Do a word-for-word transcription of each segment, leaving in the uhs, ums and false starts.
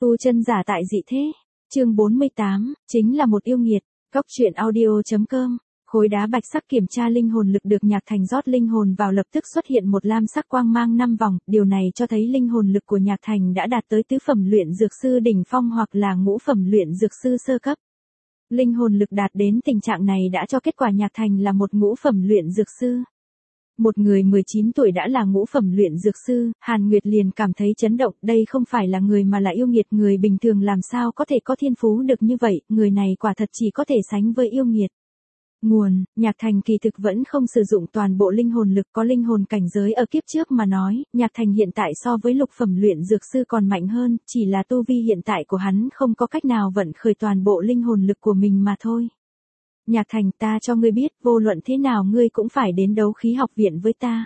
Tu chân giả tại dị thế. Chương bốn mươi tám, chính là một yêu nghiệt. Góc truyện audio.com. Khối đá bạch sắc kiểm tra linh hồn lực được Nhạc Thành rót linh hồn vào lập tức xuất hiện một lam sắc quang mang năm vòng, điều này cho thấy linh hồn lực của Nhạc Thành đã đạt tới tứ phẩm luyện dược sư đỉnh phong hoặc là ngũ phẩm luyện dược sư sơ cấp. Linh hồn lực đạt đến tình trạng này đã cho kết quả Nhạc Thành là một ngũ phẩm luyện dược sư. Một người mười chín tuổi đã là ngũ phẩm luyện dược sư, Hàn Nguyệt liền cảm thấy chấn động, đây không phải là người mà là yêu nghiệt, người bình thường làm sao có thể có thiên phú được như vậy, người này quả thật chỉ có thể sánh với yêu nghiệt. Nguồn, Nhạc Thành kỳ thực vẫn không sử dụng toàn bộ linh hồn lực, có linh hồn cảnh giới ở kiếp trước mà nói, Nhạc Thành hiện tại so với lục phẩm luyện dược sư còn mạnh hơn, chỉ là tu vi hiện tại của hắn không có cách nào vận khởi toàn bộ linh hồn lực của mình mà thôi. Nhạc Thành, ta cho ngươi biết, vô luận thế nào ngươi cũng phải đến đấu khí học viện với ta.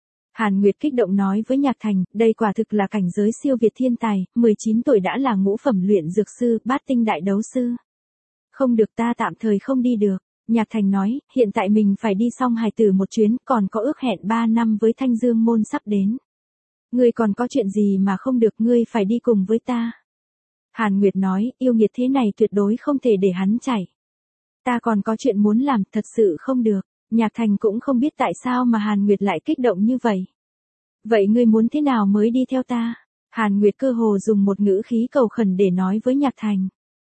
Hàn Nguyệt kích động nói với Nhạc Thành, đây quả thực là cảnh giới siêu việt thiên tài, mười chín tuổi đã là ngũ phẩm luyện dược sư, bát tinh đại đấu sư. Không được, ta tạm thời không đi được. Nhạc Thành nói, hiện tại mình phải đi Song Hải Tử một chuyến, còn có ước hẹn ba năm với Thanh Dương môn sắp đến. Ngươi còn có chuyện gì mà không được, ngươi phải đi cùng với ta. Hàn Nguyệt nói, yêu nghiệt thế này tuyệt đối không thể để hắn chạy. Ta còn có chuyện muốn làm, thật sự không được. Nhạc Thành cũng không biết tại sao mà Hàn Nguyệt lại kích động như vậy. Vậy ngươi muốn thế nào mới đi theo ta? Hàn Nguyệt cơ hồ dùng một ngữ khí cầu khẩn để nói với Nhạc Thành.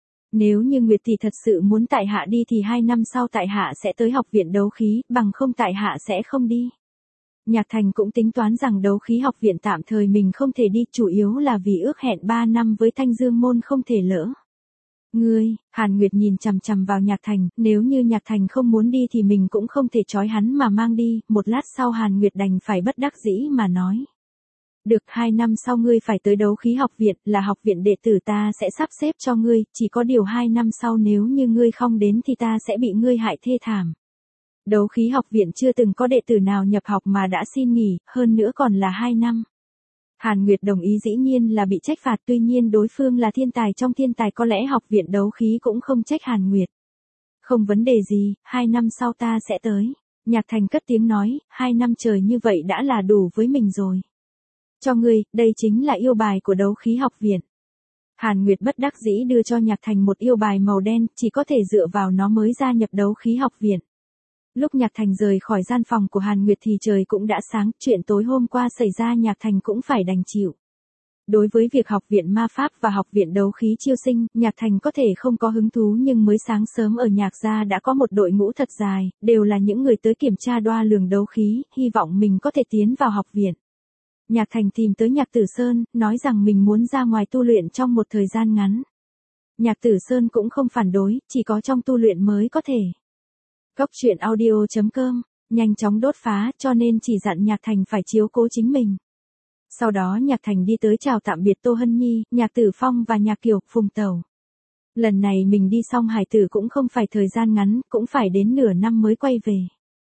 Nếu như Nguyệt thì thật sự muốn tại hạ đi thì hai năm sau tại hạ sẽ tới học viện đấu khí, bằng không tại hạ sẽ không đi. Nhạc Thành cũng tính toán rằng đấu khí học viện tạm thời mình không thể đi, chủ yếu là vì ước hẹn ba năm với Thanh Dương môn không thể lỡ. Ngươi, Hàn Nguyệt nhìn chằm chằm vào Nhạc Thành, nếu như Nhạc Thành không muốn đi thì mình cũng không thể trói hắn mà mang đi, một lát sau Hàn Nguyệt đành phải bất đắc dĩ mà nói. Được, hai năm sau ngươi phải tới đấu khí học viện, là học viện đệ tử ta sẽ sắp xếp cho ngươi, chỉ có điều hai năm sau nếu như ngươi không đến thì ta sẽ bị ngươi hại thê thảm. Đấu khí học viện chưa từng có đệ tử nào nhập học mà đã xin nghỉ, hơn nữa còn là hai năm. Hàn Nguyệt đồng ý, dĩ nhiên là bị trách phạt, tuy nhiên đối phương là thiên tài trong thiên tài, có lẽ học viện đấu khí cũng không trách Hàn Nguyệt. Không vấn đề gì, hai năm sau ta sẽ tới. Nhạc Thành cất tiếng nói, hai năm trời như vậy đã là đủ với mình rồi. Cho ngươi, đây chính là yêu bài của đấu khí học viện. Hàn Nguyệt bất đắc dĩ đưa cho Nhạc Thành một yêu bài màu đen, chỉ có thể dựa vào nó mới gia nhập đấu khí học viện. Lúc Nhạc Thành rời khỏi gian phòng của Hàn Nguyệt thì trời cũng đã sáng, chuyện tối hôm qua xảy ra Nhạc Thành cũng phải đành chịu. Đối với việc học viện ma pháp và học viện đấu khí chiêu sinh, Nhạc Thành có thể không có hứng thú, nhưng mới sáng sớm ở Nhạc gia đã có một đội ngũ thật dài, đều là những người tới kiểm tra đo lường đấu khí, hy vọng mình có thể tiến vào học viện. Nhạc Thành tìm tới Nhạc Tử Sơn, nói rằng mình muốn ra ngoài tu luyện trong một thời gian ngắn. Nhạc Tử Sơn cũng không phản đối, chỉ có trong tu luyện mới có thể. Góc truyện audio.com, nhanh chóng đốt phá, cho nên chỉ dặn Nhạc Thành phải chiếu cố chính mình. Sau đó Nhạc Thành đi tới chào tạm biệt Tô Hân Nhi, Nhạc Tử Phong và Nhạc Kiều, Phùng Tẩu. Lần này mình đi Song Hải Tử cũng không phải thời gian ngắn, cũng phải đến nửa năm mới quay về.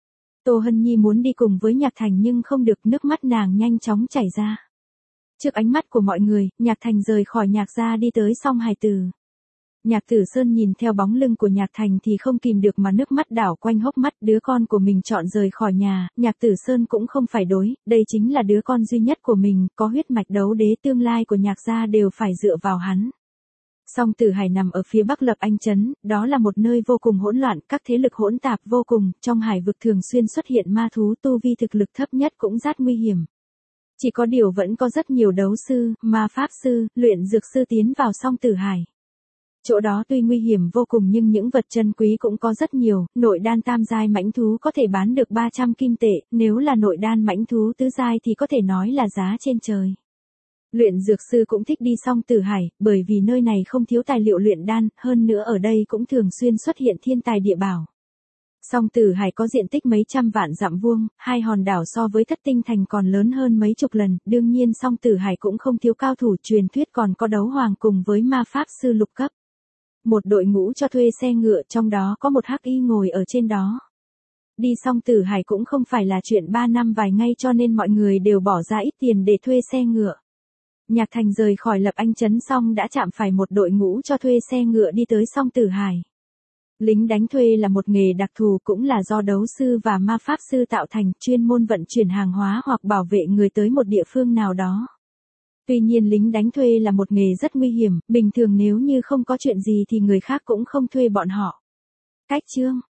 Tô Hân Nhi muốn đi cùng với Nhạc Thành nhưng không được, nước mắt nàng nhanh chóng chảy ra. Trước ánh mắt của mọi người, Nhạc Thành rời khỏi Nhạc gia đi tới Song Hải Tử. Nhạc Tử Sơn nhìn theo bóng lưng của Nhạc Thành thì không kìm được mà nước mắt đảo quanh hốc mắt, đứa con của mình chọn rời khỏi nhà, Nhạc Tử Sơn cũng không phải đối, đây chính là đứa con duy nhất của mình, có huyết mạch đấu đế, tương lai của Nhạc gia đều phải dựa vào hắn. Song Tử Hải nằm ở phía bắc Lập Anh Trấn, đó là một nơi vô cùng hỗn loạn, các thế lực hỗn tạp vô cùng, trong hải vực thường xuyên xuất hiện ma thú, tu vi thực lực thấp nhất cũng rất nguy hiểm. Chỉ có điều vẫn có rất nhiều đấu sư, ma pháp sư, luyện dược sư tiến vào Song Tử Hải. Chỗ đó tuy nguy hiểm vô cùng nhưng những vật chân quý cũng có rất nhiều, nội đan tam giai mãnh thú có thể bán được ba trăm kim tệ, nếu là nội đan mãnh thú tứ giai thì có thể nói là giá trên trời. Luyện dược sư cũng thích đi Song Tử Hải, bởi vì nơi này không thiếu tài liệu luyện đan, hơn nữa ở đây cũng thường xuyên xuất hiện thiên tài địa bảo. Song Tử Hải có diện tích mấy trăm vạn dặm vuông, hai hòn đảo so với Thất Tinh Thành còn lớn hơn mấy chục lần, đương nhiên Song Tử Hải cũng không thiếu cao thủ, truyền thuyết còn có đấu hoàng cùng với ma pháp sư lục cấp. Một đội ngũ cho thuê xe ngựa, trong đó có một hắc y ngồi ở trên đó. Đi Song Tử Hải cũng không phải là chuyện ba năm vài ngày, cho nên mọi người đều bỏ ra ít tiền để thuê xe ngựa. Nhạc Thành rời khỏi Lập Anh Trấn xong đã chạm phải một đội ngũ cho thuê xe ngựa đi tới Song Tử Hải. Lính đánh thuê là một nghề đặc thù, cũng là do đấu sư và ma pháp sư tạo thành, chuyên môn vận chuyển hàng hóa hoặc bảo vệ người tới một địa phương nào đó. Tuy nhiên lính đánh thuê là một nghề rất nguy hiểm, bình thường nếu như không có chuyện gì thì người khác cũng không thuê bọn họ. Cách chương